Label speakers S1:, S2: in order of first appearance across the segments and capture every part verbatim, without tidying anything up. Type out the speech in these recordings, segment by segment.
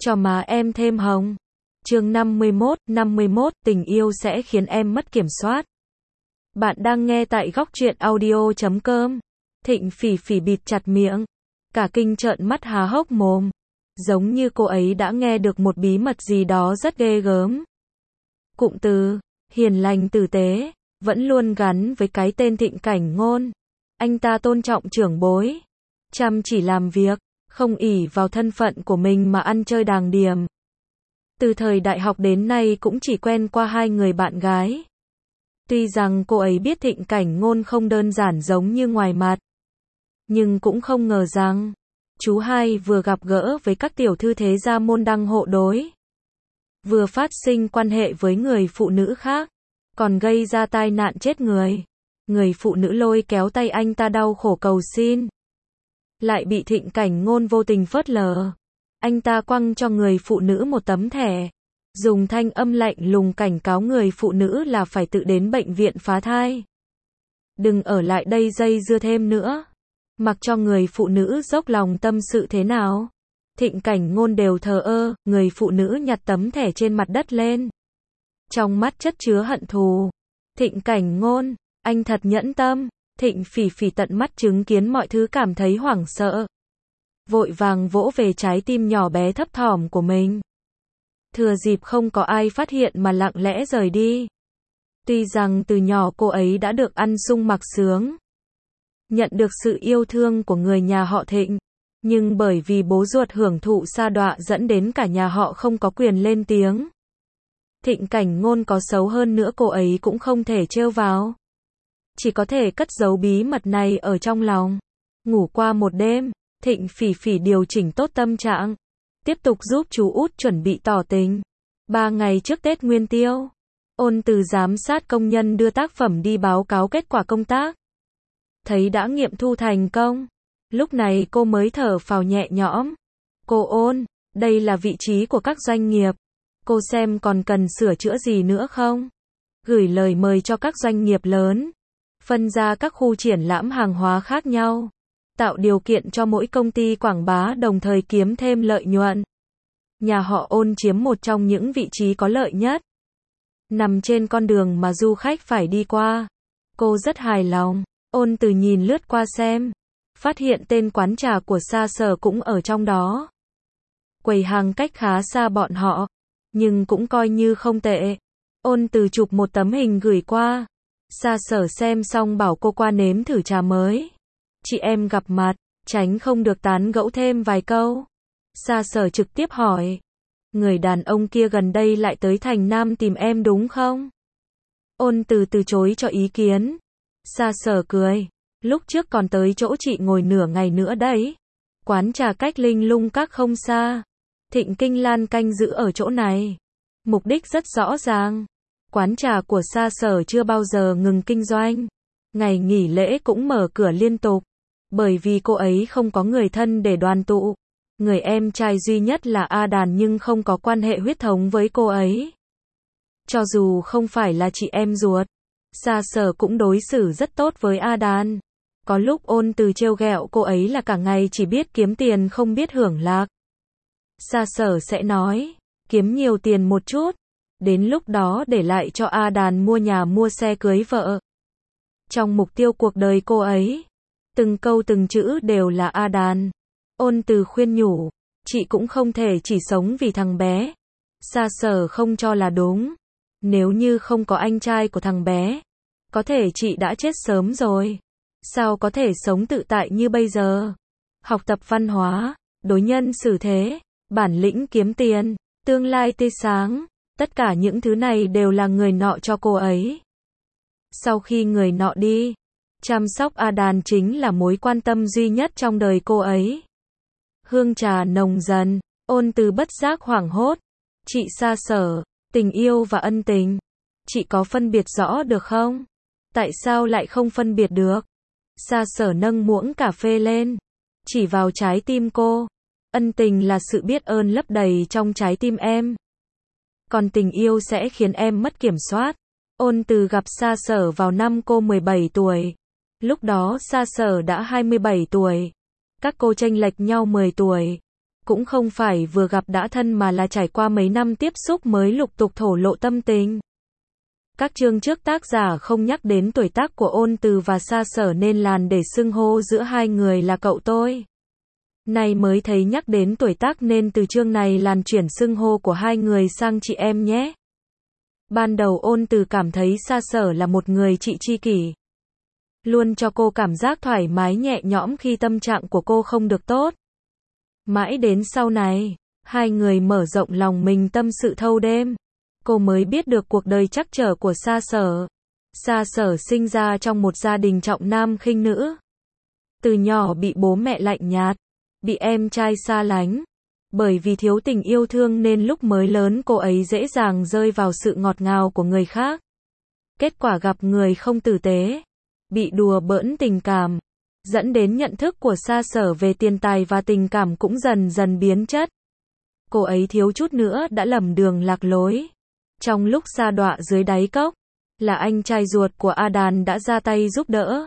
S1: cho má em thêm hồng. Chương năm mươi mốt, năm mươi mốt, tình yêu sẽ khiến em mất kiểm soát. Bạn đang nghe tại góc truyện audio chấm com. Thịnh Phỉ Phỉ bịt chặt miệng, cả kinh trợn mắt há hốc mồm, giống như cô ấy đã nghe được một bí mật gì đó rất ghê gớm. Cụm từ hiền lành tử tế vẫn luôn gắn với cái tên Thịnh Cảnh Ngôn. Anh ta tôn trọng trưởng bối, chăm chỉ làm việc, không ỷ vào thân phận của mình mà ăn chơi đàng điềm. Từ thời đại học đến nay cũng chỉ quen qua hai người bạn gái. Tuy rằng cô ấy biết Thịnh Cảnh Ngôn không đơn giản giống như ngoài mặt, nhưng cũng không ngờ rằng chú hai vừa gặp gỡ với các tiểu thư thế gia môn đăng hộ đối, vừa phát sinh quan hệ với người phụ nữ khác, còn gây ra tai nạn chết người. Người phụ nữ lôi kéo tay anh ta đau khổ cầu xin, lại bị Thịnh Cảnh Ngôn vô tình phớt lờ. Anh ta quăng cho người phụ nữ một tấm thẻ, dùng thanh âm lạnh lùng cảnh cáo người phụ nữ là phải tự đến bệnh viện phá thai, đừng ở lại đây dây dưa thêm nữa. Mặc cho người phụ nữ dốc lòng tâm sự thế nào, Thịnh Cảnh Ngôn đều thờ ơ. Người phụ nữ nhặt tấm thẻ trên mặt đất lên, trong mắt chất chứa hận thù. Thịnh Cảnh Ngôn, anh thật nhẫn tâm. Thịnh Phỉ Phỉ tận mắt chứng kiến mọi thứ cảm thấy hoảng sợ, vội vàng vỗ về trái tim nhỏ bé thấp thỏm của mình. Thừa dịp không có ai phát hiện mà lặng lẽ rời đi. Tuy rằng từ nhỏ cô ấy đã được ăn sung mặc sướng, nhận được sự yêu thương của người nhà họ Thịnh, nhưng bởi vì bố ruột hưởng thụ sa đọa dẫn đến cả nhà họ không có quyền lên tiếng. Thịnh Cảnh Ngôn có xấu hơn nữa cô ấy cũng không thể trêu vào, chỉ có thể cất giấu bí mật này ở trong lòng. Ngủ qua một đêm, Thịnh Phỉ Phỉ điều chỉnh tốt tâm trạng, tiếp tục giúp chú út chuẩn bị tỏ tình. Ba ngày trước Tết Nguyên Tiêu, Ôn Từ giám sát công nhân đưa tác phẩm đi báo cáo kết quả công tác, thấy đã nghiệm thu thành công, lúc này cô mới thở phào nhẹ nhõm. Cô Ôn, đây là vị trí của các doanh nghiệp, cô xem còn cần sửa chữa gì nữa không? Gửi lời mời cho các doanh nghiệp lớn, phân ra các khu triển lãm hàng hóa khác nhau, tạo điều kiện cho mỗi công ty quảng bá đồng thời kiếm thêm lợi nhuận. Nhà họ Ôn chiếm một trong những vị trí có lợi nhất, nằm trên con đường mà du khách phải đi qua. Cô rất hài lòng. Ôn Từ nhìn lướt qua xem, phát hiện tên quán trà của Sa Sở cũng ở trong đó. Quầy hàng cách khá xa bọn họ, nhưng cũng coi như không tệ. Ôn Từ chụp một tấm hình gửi qua. Sa Sở xem xong bảo cô qua nếm thử trà mới. Chị em gặp mặt, tránh không được tán gẫu thêm vài câu. Sa Sở trực tiếp hỏi, người đàn ông kia gần đây lại tới thành Nam tìm em đúng không? Ôn Từ từ chối cho ý kiến. Sa Sở cười, lúc trước còn tới chỗ chị ngồi nửa ngày nữa đấy. Quán trà cách Linh Lung Các không xa, Thịnh Kinh Lan canh giữ ở chỗ này. Mục đích rất rõ ràng. Quán trà của Sa Sở chưa bao giờ ngừng kinh doanh, ngày nghỉ lễ cũng mở cửa liên tục, bởi vì cô ấy không có người thân để đoàn tụ. Người em trai duy nhất là A Đàn nhưng không có quan hệ huyết thống với cô ấy. Cho dù không phải là chị em ruột, Sa Sở cũng đối xử rất tốt với A Đàn. Có lúc Ôn Từ trêu ghẹo cô ấy là cả ngày chỉ biết kiếm tiền không biết hưởng lạc. Sa Sở sẽ nói, kiếm nhiều tiền một chút, đến lúc đó để lại cho A Đàn mua nhà mua xe cưới vợ. Trong mục tiêu cuộc đời cô ấy, từng câu từng chữ đều là A Đàn. Ôn Từ khuyên nhủ, chị cũng không thể chỉ sống vì thằng bé. Sa Sở không cho là đúng. Nếu như không có anh trai của thằng bé, có thể chị đã chết sớm rồi. Sao có thể sống tự tại như bây giờ? Học tập văn hóa, đối nhân xử thế, bản lĩnh kiếm tiền, tương lai tươi sáng, tất cả những thứ này đều là người nọ cho cô ấy. Sau khi người nọ đi, chăm sóc A Đàn chính là mối quan tâm duy nhất trong đời cô ấy. Hương trà nồng dần, Ôn Từ bất giác hoảng hốt. Chị Sa Sở, tình yêu và ân tình, chị có phân biệt rõ được không? Tại sao lại không phân biệt được? Sa Sở nâng muỗng cà phê lên, chỉ vào trái tim cô. Ân tình là sự biết ơn lấp đầy trong trái tim em, còn tình yêu sẽ khiến em mất kiểm soát. Ôn Từ gặp Sa Sở vào năm cô mười bảy tuổi. Lúc đó Sa Sở đã hai mươi bảy tuổi. Các cô chênh lệch nhau mười tuổi. Cũng không phải vừa gặp đã thân mà là trải qua mấy năm tiếp xúc mới lục tục thổ lộ tâm tình. Các chương trước tác giả không nhắc đến tuổi tác của Ôn Từ và Sa Sở nên làn để xưng hô giữa hai người là cậu tôi. Nay mới thấy nhắc đến tuổi tác nên từ chương này làn chuyển xưng hô của hai người sang chị em nhé. Ban đầu Ôn Từ cảm thấy Sa Sở là một người chị tri kỷ. Luôn cho cô cảm giác thoải mái nhẹ nhõm khi tâm trạng của cô không được tốt. Mãi đến sau này, hai người mở rộng lòng mình tâm sự thâu đêm. Cô mới biết được cuộc đời trắc trở của Sa Sở. Sa Sở sinh ra trong một gia đình trọng nam khinh nữ. Từ nhỏ bị bố mẹ lạnh nhạt, bị em trai xa lánh. Bởi vì thiếu tình yêu thương nên lúc mới lớn cô ấy dễ dàng rơi vào sự ngọt ngào của người khác. Kết quả gặp người không tử tế, bị đùa bỡn tình cảm, dẫn đến nhận thức của Sa Sở về tiền tài và tình cảm cũng dần dần biến chất. Cô ấy thiếu chút nữa đã lầm đường lạc lối. Trong lúc sa đọa dưới đáy cốc, là anh trai ruột của A Đàn đã ra tay giúp đỡ,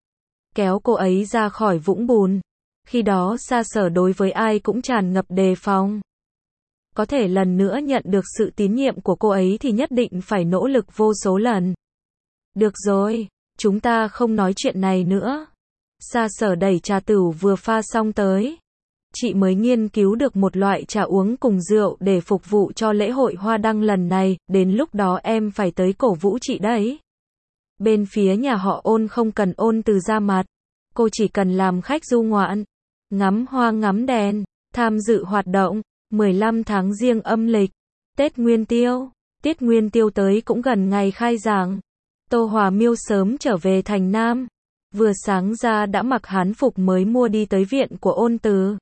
S1: kéo cô ấy ra khỏi vũng bùn. Khi đó Sa Sở đối với ai cũng tràn ngập đề phòng. Có thể lần nữa nhận được sự tín nhiệm của cô ấy thì nhất định phải nỗ lực vô số lần. Được rồi, chúng ta không nói chuyện này nữa. Sa Sở đẩy trà tửu vừa pha xong tới. Chị mới nghiên cứu được một loại trà uống cùng rượu để phục vụ cho lễ hội hoa đăng lần này, đến lúc đó em phải tới cổ vũ chị đấy. Bên phía nhà họ Ôn không cần Ôn Từ ra mặt, cô chỉ cần làm khách du ngoạn, ngắm hoa ngắm đèn, tham dự hoạt động. mười lăm tháng Giêng âm lịch, Tết Nguyên Tiêu, Tiết Nguyên Tiêu tới cũng gần ngày khai giảng. Tô Hòa Miêu sớm trở về thành Nam, vừa sáng ra đã mặc hán phục mới mua đi tới viện của Ôn Từ.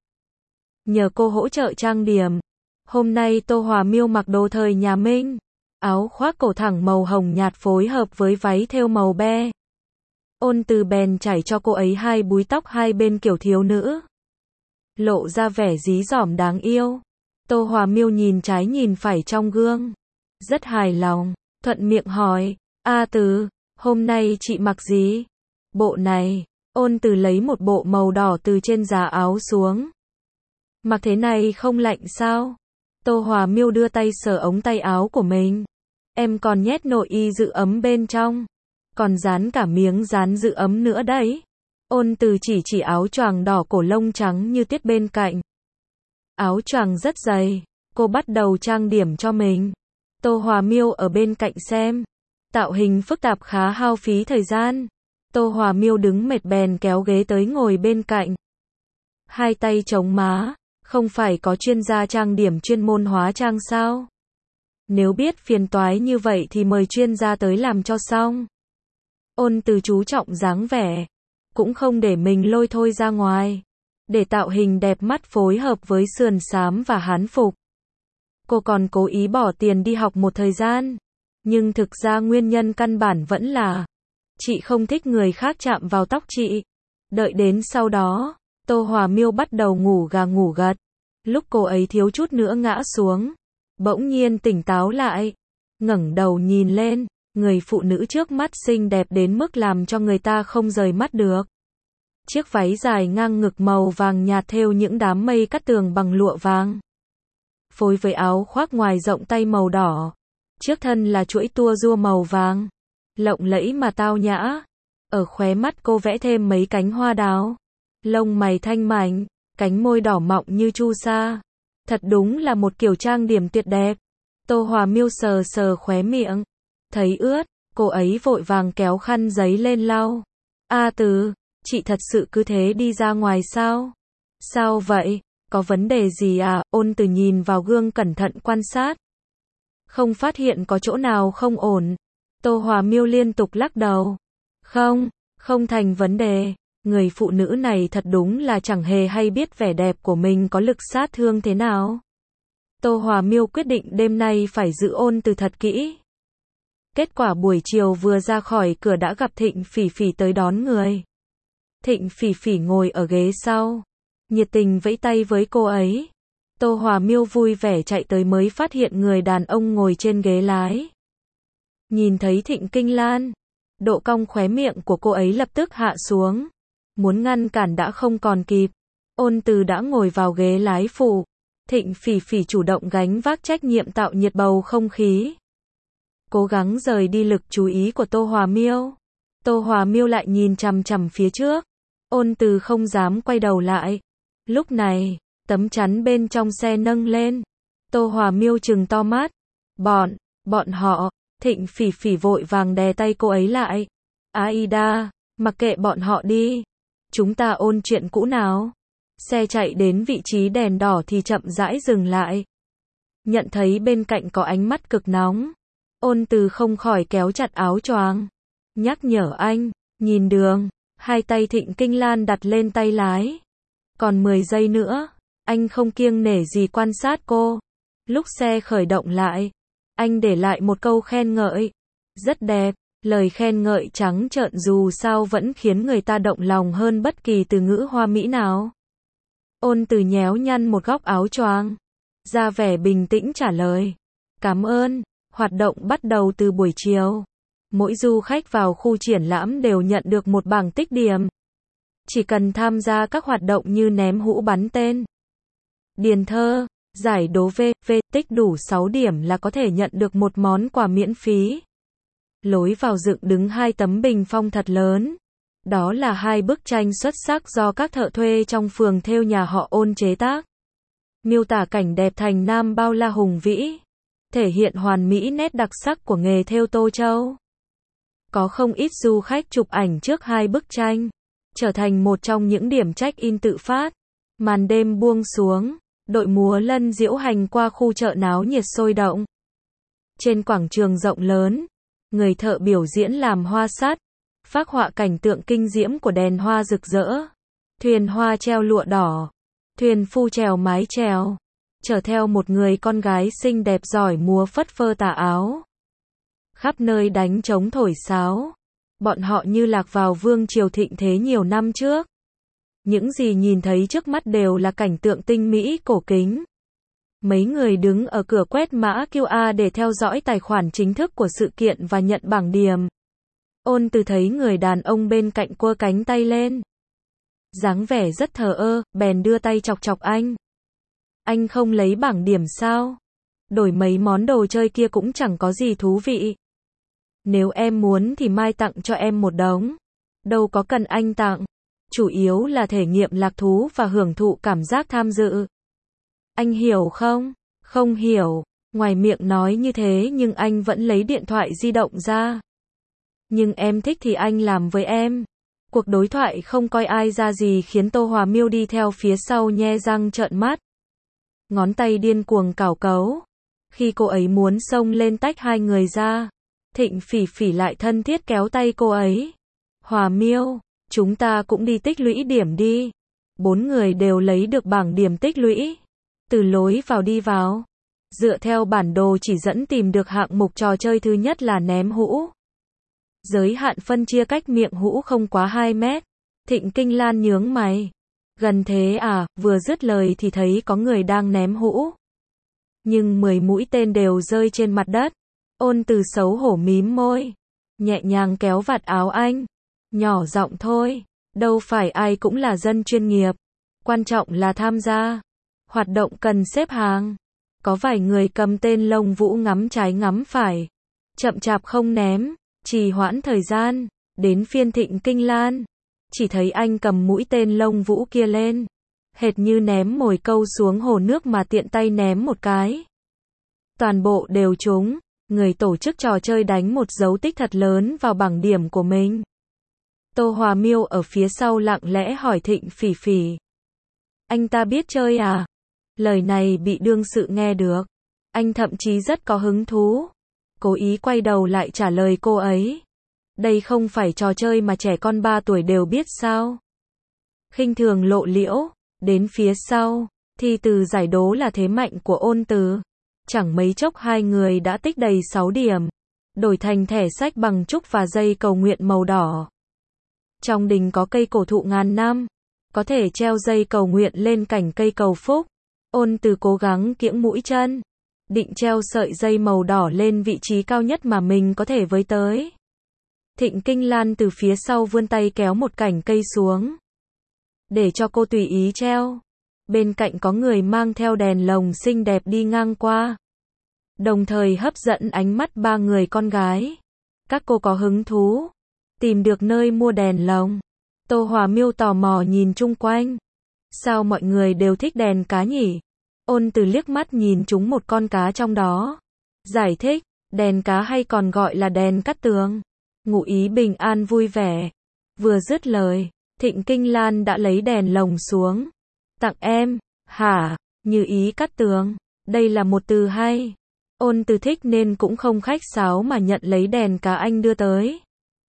S1: Nhờ cô hỗ trợ trang điểm, hôm nay Tô Hòa Miêu mặc đồ thời nhà Minh, áo khoác cổ thẳng màu hồng nhạt phối hợp với váy thêu màu be. Ôn Từ bèn chải cho cô ấy hai búi tóc hai bên kiểu thiếu nữ, lộ ra vẻ dí dỏm đáng yêu. Tô Hòa Miêu nhìn trái nhìn phải trong gương, rất hài lòng, thuận miệng hỏi, A Từ, hôm nay chị mặc gì? Bộ này. Ôn Từ lấy một bộ màu đỏ từ trên giá áo xuống. Mặc thế này không lạnh sao? Tô Hòa Miêu đưa tay sờ ống tay áo của mình. Em còn nhét nội y giữ ấm bên trong, còn dán cả miếng dán giữ ấm nữa đấy. Ôn Từ chỉ chỉ áo choàng đỏ cổ lông trắng như tuyết bên cạnh. Áo choàng rất dày, cô bắt đầu trang điểm cho mình. Tô Hòa Miêu ở bên cạnh xem. Tạo hình phức tạp khá hao phí thời gian. Tô Hòa Miêu đứng mệt bèn kéo ghế tới ngồi bên cạnh. Hai tay chống má, không phải có chuyên gia trang điểm chuyên môn hóa trang sao? Nếu biết phiền toái như vậy thì mời chuyên gia tới làm cho xong. Ôn Từ chú trọng dáng vẻ, cũng không để mình lôi thôi ra ngoài, để tạo hình đẹp mắt phối hợp với sườn xám và hán phục. Cô còn cố ý bỏ tiền đi học một thời gian, nhưng thực ra nguyên nhân căn bản vẫn là chị không thích người khác chạm vào tóc chị. Đợi đến sau đó, Tô Hòa Miêu bắt đầu ngủ gà ngủ gật. Lúc cô ấy thiếu chút nữa ngã xuống, bỗng nhiên tỉnh táo lại, ngẩng đầu nhìn lên, người phụ nữ trước mắt xinh đẹp đến mức làm cho người ta không rời mắt được. Chiếc váy dài ngang ngực màu vàng nhạt thêu những đám mây cắt tường bằng lụa vàng, phối với áo khoác ngoài rộng tay màu đỏ. Trước thân là chuỗi tua rua màu vàng, lộng lẫy mà tao nhã. Ở khóe mắt cô vẽ thêm mấy cánh hoa đào. Lông mày thanh mảnh, cánh môi đỏ mọng như chu sa. Thật đúng là một kiểu trang điểm tuyệt đẹp. Tô Hòa Miêu sờ sờ khóe miệng, thấy ướt, cô ấy vội vàng kéo khăn giấy lên lau. A Từ, chị thật sự cứ thế đi ra ngoài sao? Sao vậy? Có vấn đề gì à? Ôn Từ nhìn vào gương cẩn thận quan sát, không phát hiện có chỗ nào không ổn. Tô Hòa Miêu liên tục lắc đầu. Không, không thành vấn đề. Người phụ nữ này thật đúng là chẳng hề hay biết vẻ đẹp của mình có lực sát thương thế nào. Tô Hòa Miêu quyết định đêm nay phải giữ Ôn Từ thật kỹ. Kết quả buổi chiều vừa ra khỏi cửa đã gặp Thịnh Phỉ Phỉ tới đón người. Thịnh Phỉ Phỉ ngồi ở ghế sau, nhiệt tình vẫy tay với cô ấy. Tô Hòa Miêu vui vẻ chạy tới mới phát hiện người đàn ông ngồi trên ghế lái. Nhìn thấy Thịnh Kinh Lan, độ cong khóe miệng của cô ấy lập tức hạ xuống. Muốn ngăn cản đã không còn kịp. Ôn Từ đã ngồi vào ghế lái phụ. Thịnh Phỉ Phỉ chủ động gánh vác trách nhiệm tạo nhiệt bầu không khí. Cố gắng rời đi lực chú ý của Tô Hòa Miêu. Tô Hòa Miêu lại nhìn chằm chằm phía trước. Ôn Từ không dám quay đầu lại. Lúc này, tấm chắn bên trong xe nâng lên. Tô Hòa Miêu trừng to mắt. Bọn, bọn họ, Thịnh Phỉ Phỉ vội vàng đè tay cô ấy lại. Aida, mặc kệ bọn họ đi. Chúng ta ôn chuyện cũ nào. Xe chạy đến vị trí đèn đỏ thì chậm rãi dừng lại. Nhận thấy bên cạnh có ánh mắt cực nóng. Ôn Từ không khỏi kéo chặt áo choàng. Nhắc nhở anh, nhìn đường. Hai tay Thịnh Kinh Lan đặt lên tay lái. Còn mười giây nữa, anh không kiêng nể gì quan sát cô. Lúc xe khởi động lại, anh để lại một câu khen ngợi. Rất đẹp, lời khen ngợi trắng trợn dù sao vẫn khiến người ta động lòng hơn bất kỳ từ ngữ hoa mỹ nào. Ôn Từ nhéo nhăn một góc áo choàng, ra vẻ bình tĩnh trả lời. Cảm ơn, hoạt động bắt đầu từ buổi chiều. Mỗi du khách vào khu triển lãm đều nhận được một bảng tích điểm. Chỉ cần tham gia các hoạt động như ném hũ bắn tên, điền thơ, giải đố V, V, tích đủ sáu điểm là có thể nhận được một món quà miễn phí. Lối vào dựng đứng hai tấm bình phong thật lớn. Đó là hai bức tranh xuất sắc do các thợ thuê trong phường thêu nhà họ Ôn chế tác. Miêu tả cảnh đẹp thành Nam bao la hùng vĩ. Thể hiện hoàn mỹ nét đặc sắc của nghề thêu Tô Châu. Có không ít du khách chụp ảnh trước hai bức tranh. Trở thành một trong những điểm check-in tự phát. Màn đêm buông xuống. Đội múa lân diễu hành qua khu chợ náo nhiệt sôi động. Trên quảng trường rộng lớn, người thợ biểu diễn làm hoa sắt, phác họa cảnh tượng kinh diễm của đèn hoa rực rỡ. Thuyền hoa treo lụa đỏ, thuyền phu trèo mái chèo, chở theo một người con gái xinh đẹp giỏi múa phất phơ tà áo. Khắp nơi đánh trống thổi sáo, bọn họ như lạc vào vương triều thịnh thế nhiều năm trước. Những gì nhìn thấy trước mắt đều là cảnh tượng tinh mỹ cổ kính. Mấy người đứng ở cửa quét mã quy rờ để theo dõi tài khoản chính thức của sự kiện và nhận bảng điểm. Ôn Từ thấy người đàn ông bên cạnh quơ cánh tay lên. Dáng vẻ rất thờ ơ, bèn đưa tay chọc chọc anh. Anh không lấy bảng điểm sao? Đổi mấy món đồ chơi kia cũng chẳng có gì thú vị. Nếu em muốn thì mai tặng cho em một đống. Đâu có cần anh tặng. Chủ yếu là thể nghiệm lạc thú và hưởng thụ cảm giác tham dự. Anh hiểu không? Không hiểu. Ngoài miệng nói như thế nhưng anh vẫn lấy điện thoại di động ra. Nhưng em thích thì anh làm với em. Cuộc đối thoại không coi ai ra gì khiến Tô Hòa Miêu đi theo phía sau nhe răng trợn mắt. Ngón tay điên cuồng cào cấu. Khi cô ấy muốn xông lên tách hai người ra, Thịnh Phỉ Phỉ lại thân thiết kéo tay cô ấy. Hòa Miêu, chúng ta cũng đi tích lũy điểm đi. Bốn người đều lấy được bảng điểm tích lũy. Từ lối vào đi vào. Dựa theo bản đồ chỉ dẫn tìm được hạng mục trò chơi thứ nhất là ném hũ. Giới hạn phân chia cách miệng hũ không quá hai mét. Thịnh Kinh Lan nhướng mày. Gần thế à, vừa dứt lời thì thấy có người đang ném hũ. Nhưng mười mũi tên đều rơi trên mặt đất. Ôn Từ xấu hổ mím môi. Nhẹ nhàng kéo vạt áo anh. Nhỏ giọng thôi. Đâu phải ai cũng là dân chuyên nghiệp. Quan trọng là tham gia. Hoạt động cần xếp hàng. Có vài người cầm tên lông vũ ngắm trái ngắm phải. Chậm chạp không ném. Trì hoãn thời gian. Đến phiên Thịnh Kinh Lan. Chỉ thấy anh cầm mũi tên lông vũ kia lên. Hệt như ném mồi câu xuống hồ nước mà tiện tay ném một cái. Toàn bộ đều trúng. Người tổ chức trò chơi đánh một dấu tích thật lớn vào bảng điểm của mình. Tô Hòa Miêu ở phía sau lặng lẽ hỏi Thịnh Phỉ Phỉ. Anh ta biết chơi à? Lời này bị đương sự nghe được. Anh thậm chí rất có hứng thú. Cố ý quay đầu lại trả lời cô ấy. Đây không phải trò chơi mà trẻ con ba tuổi đều biết sao? Khinh thường lộ liễu. Đến phía sau, thi từ giải đố là thế mạnh của Ôn Từ. Chẳng mấy chốc hai người đã tích đầy sáu điểm. Đổi thành thẻ sách bằng trúc và dây cầu nguyện màu đỏ. Trong đình có cây cổ thụ ngàn năm. Có thể treo dây cầu nguyện lên cành cây cầu phúc. Ôn Từ cố gắng kiễng mũi chân. Định treo sợi dây màu đỏ lên vị trí cao nhất mà mình có thể với tới. Thịnh Kinh Lan từ phía sau vươn tay kéo một cành cây xuống. Để cho cô tùy ý treo. bên cạnh có người mang theo đèn lồng xinh đẹp đi ngang qua, đồng thời hấp dẫn ánh mắt ba người con gái. Các cô có hứng thú tìm được nơi mua đèn lồng. Tô Hòa Miêu tò mò nhìn chung quanh. Sao mọi người đều thích đèn cá nhỉ? Ôn Từ liếc mắt nhìn chúng một con cá trong đó. Giải thích, đèn cá hay còn gọi là đèn cát tường. Ngụ ý bình an vui vẻ. Vừa dứt lời, Thịnh Kinh Lan đã lấy đèn lồng xuống. Tặng em, hả? Như ý cát tường. Đây là một từ hay. Ôn Từ thích nên cũng không khách sáo mà nhận lấy đèn cá anh đưa tới.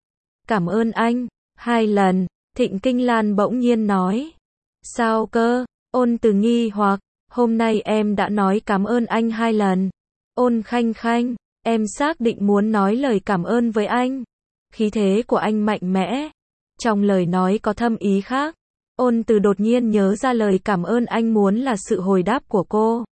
S1: Cảm ơn anh. Hai lần, Thịnh Kinh Lan bỗng nhiên nói. Sao cơ? Ôn Từ nghi hoặc. Hôm nay em đã nói cảm ơn anh hai lần. Ôn Khanh Khanh, em xác định muốn nói lời cảm ơn với anh. Khí thế của anh mạnh mẽ. Trong lời nói có thâm ý khác. Ôn Từ đột nhiên nhớ ra lời cảm ơn anh muốn là sự hồi đáp của cô.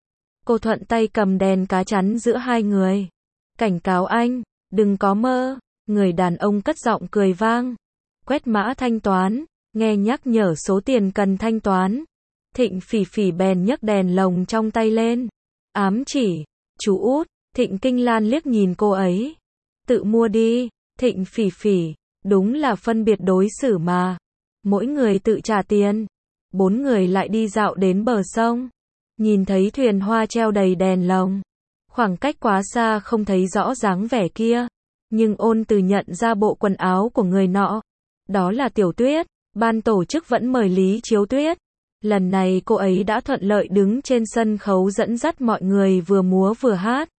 S1: Cô thuận tay cầm đèn cá chắn giữa hai người. Cảnh cáo anh, đừng có mơ. Người đàn ông cất giọng cười vang. Quét mã thanh toán, nghe nhắc nhở số tiền cần thanh toán. Thịnh Phỉ Phỉ bèn nhấc đèn lồng trong tay lên. Ám chỉ, chú út. Thịnh Kinh Lan liếc nhìn cô ấy. Tự mua đi. Thịnh Phỉ Phỉ, đúng là phân biệt đối xử mà. Mỗi người tự trả tiền. Bốn người lại đi dạo đến bờ sông. Nhìn thấy thuyền hoa treo đầy đèn lồng. Khoảng cách quá xa không thấy rõ dáng vẻ kia. Nhưng Ôn Từ nhận ra bộ quần áo của người nọ. Đó là Tiểu Tuyết. Ban tổ chức vẫn mời Lý Chiếu Tuyết. Lần này cô ấy đã thuận lợi đứng trên sân khấu dẫn dắt mọi người vừa múa vừa hát.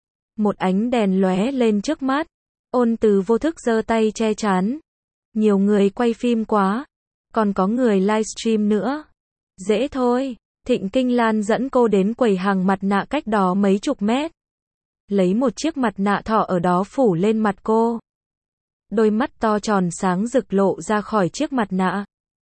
S1: Một ánh đèn lóe lên trước mắt. Ôn Từ vô thức giơ tay che chắn. Nhiều người quay phim quá. Còn có người livestream nữa. Dễ thôi. Thịnh Kinh Lan dẫn cô đến quầy hàng mặt nạ cách đó mấy chục mét. Lấy một chiếc mặt nạ thỏ ở đó phủ lên mặt cô. Đôi mắt to tròn sáng rực lộ ra khỏi chiếc mặt nạ.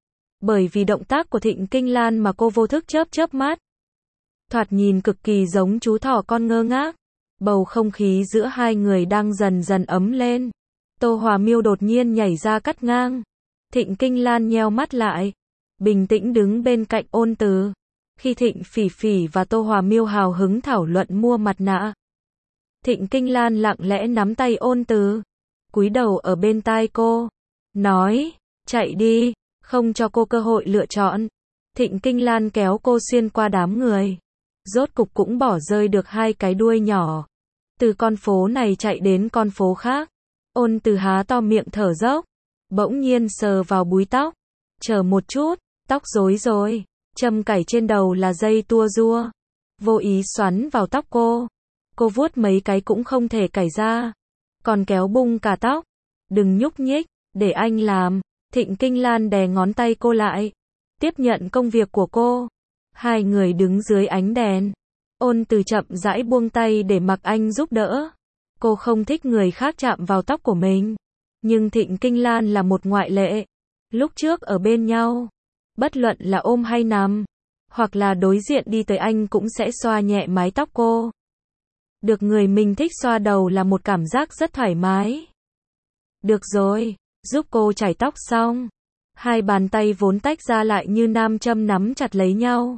S1: Bởi vì động tác của Thịnh Kinh Lan mà cô vô thức chớp chớp mắt. Thoạt nhìn cực kỳ giống chú thỏ con ngơ ngác. Bầu không khí giữa hai người đang dần dần ấm lên. Tô Hòa Miêu đột nhiên nhảy ra cắt ngang. Thịnh Kinh Lan nheo mắt lại. Bình tĩnh đứng bên cạnh Ôn Từ. Khi Thịnh Phỉ Phỉ và Tô Hòa Miêu hào hứng thảo luận mua mặt nạ. Thịnh Kinh Lan lặng lẽ nắm tay Ôn Từ. Cúi đầu ở bên tai cô. Nói, chạy đi, không cho cô cơ hội lựa chọn. Thịnh Kinh Lan kéo cô xuyên qua đám người. Rốt cục cũng bỏ rơi được hai cái đuôi nhỏ. Từ con phố này chạy đến con phố khác. Ôn Từ há to miệng thở dốc. Bỗng nhiên sờ vào búi tóc. Chờ một chút, tóc rối rồi. Châm cài trên đầu là dây tua rua. Vô ý xoắn vào tóc cô. Cô vuốt mấy cái cũng không thể cài ra. Còn kéo bung cả tóc. Đừng nhúc nhích, để anh làm. Thịnh Kinh Lan đè ngón tay cô lại. Tiếp nhận công việc của cô. Hai người đứng dưới ánh đèn. Ôn Từ chậm rãi buông tay để mặc anh giúp đỡ. Cô không thích người khác chạm vào tóc của mình. Nhưng Thịnh Kinh Lan là một ngoại lệ. Lúc trước ở bên nhau. Bất luận là ôm hay nằm. Hoặc là đối diện đi tới anh cũng sẽ xoa nhẹ mái tóc cô. Được người mình thích xoa đầu là một cảm giác rất thoải mái. Được rồi, giúp cô chải tóc xong. Hai bàn tay vốn tách ra lại như nam châm nắm chặt lấy nhau.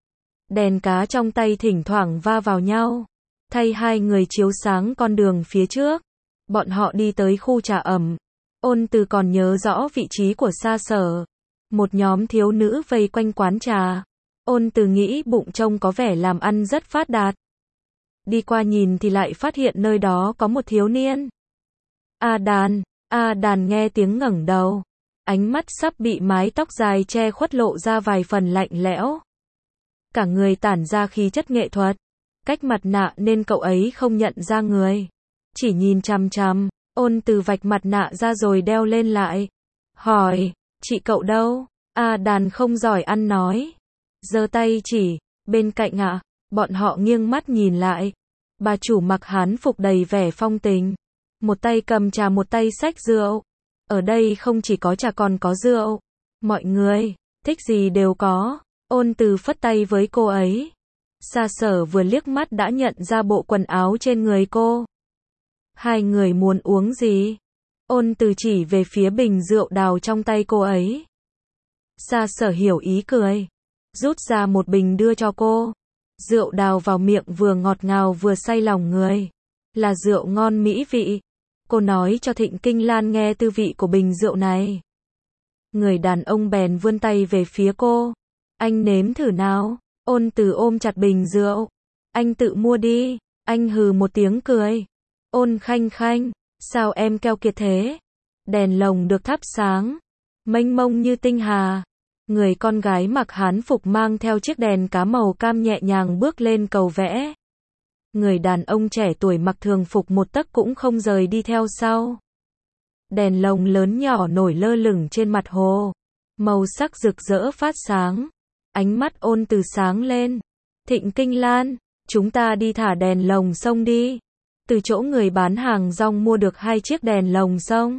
S1: Đèn cá trong tay thỉnh thoảng va vào nhau. Thay hai người chiếu sáng con đường phía trước. Bọn họ đi tới khu trà ẩm. Ôn Từ còn nhớ rõ vị trí của Sa Sở. Một nhóm thiếu nữ vây quanh quán trà. Ôn Từ nghĩ bụng trông có vẻ làm ăn rất phát đạt. Đi qua nhìn thì lại phát hiện nơi đó có một thiếu niên. A Đàn, A Đàn nghe tiếng ngẩng đầu. Ánh mắt sắp bị mái tóc dài che khuất lộ ra vài phần lạnh lẽo. Cả người tản ra khí chất nghệ thuật. Cách mặt nạ nên cậu ấy không nhận ra người. Chỉ nhìn chằm chằm. Ôn Từ vạch mặt nạ ra rồi đeo lên lại. Hỏi, chị cậu đâu? A Đàn không giỏi ăn nói. Giơ tay chỉ, bên cạnh ạ. À? Bọn họ nghiêng mắt nhìn lại. Bà chủ mặc hán phục đầy vẻ phong tình. Một tay cầm trà một tay xách rượu. Ở đây không chỉ có trà còn có rượu. Mọi người, thích gì đều có. Ôn Từ phất tay với cô ấy. Sa Sở vừa liếc mắt đã nhận ra bộ quần áo trên người cô. Hai người muốn uống gì? Ôn Từ chỉ về phía bình rượu đào trong tay cô ấy. Sa Sở hiểu ý cười. rút ra một bình đưa cho cô. Rượu đào vào miệng vừa ngọt ngào vừa say lòng người. Là rượu ngon mỹ vị. Cô nói cho Thịnh Kinh Lan nghe tư vị của bình rượu này. Người đàn ông bèn vươn tay về phía cô. Anh nếm thử nào. Ôn Từ ôm chặt bình rượu. Anh tự mua đi. Anh hừ một tiếng cười. Ôn Khanh Khanh, sao em keo kiệt thế? Đèn lồng được thắp sáng, mênh mông như tinh hà. Người con gái mặc hán phục mang theo chiếc đèn cá màu cam nhẹ nhàng bước lên cầu vẽ. Người đàn ông trẻ tuổi mặc thường phục một tấc cũng không rời đi theo sau. Đèn lồng lớn nhỏ nổi lơ lửng trên mặt hồ. Màu sắc rực rỡ phát sáng. Ánh mắt Ôn Từ sáng lên. Thịnh Kinh Lan, chúng ta đi thả đèn lồng sông đi. Từ chỗ người bán hàng rong mua được hai chiếc đèn lồng sông.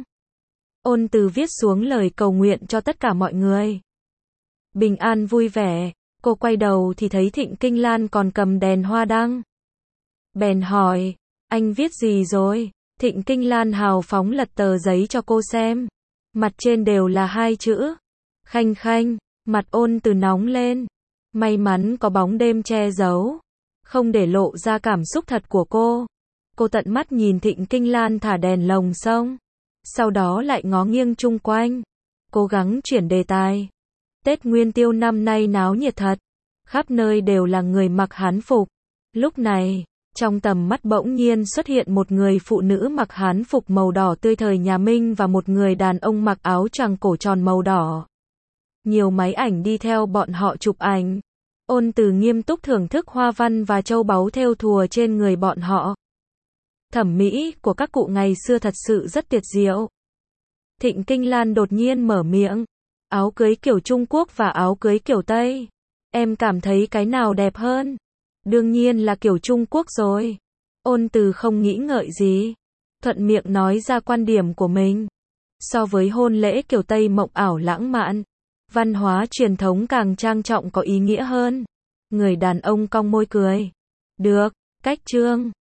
S1: Ôn Từ viết xuống lời cầu nguyện cho tất cả mọi người. Bình an vui vẻ, cô quay đầu thì thấy Thịnh Kinh Lan còn cầm đèn hoa đăng. Bèn hỏi, anh viết gì rồi? Thịnh Kinh Lan hào phóng lật tờ giấy cho cô xem. Mặt trên đều là hai chữ. Khanh Khanh, mặt Ôn Từ nóng lên. May mắn có bóng đêm che giấu, không để lộ ra cảm xúc thật của cô. Cô tận mắt nhìn Thịnh Kinh Lan thả đèn lồng sông. Sau đó lại ngó nghiêng chung quanh. Cố gắng chuyển đề tài. Tết Nguyên Tiêu năm nay náo nhiệt thật. Khắp nơi đều là người mặc hán phục. Lúc này, trong tầm mắt bỗng nhiên xuất hiện một người phụ nữ mặc hán phục màu đỏ tươi thời nhà Minh và một người đàn ông mặc áo choàng cổ tròn màu đỏ. Nhiều máy ảnh đi theo bọn họ chụp ảnh. Ôn Từ nghiêm túc thưởng thức hoa văn và châu báu thêu thùa trên người bọn họ. Thẩm mỹ của các cụ ngày xưa thật sự rất tuyệt diệu. Thịnh Kinh Lan đột nhiên mở miệng. Áo cưới kiểu Trung Quốc và áo cưới kiểu Tây. Em cảm thấy cái nào đẹp hơn? Đương nhiên là kiểu Trung Quốc rồi. Ôn Từ không nghĩ ngợi gì. Thuận miệng nói ra quan điểm của mình. So với hôn lễ kiểu Tây mộng ảo lãng mạn, văn hóa truyền thống càng trang trọng có ý nghĩa hơn. Người đàn ông cong môi cười. Được, cách trương.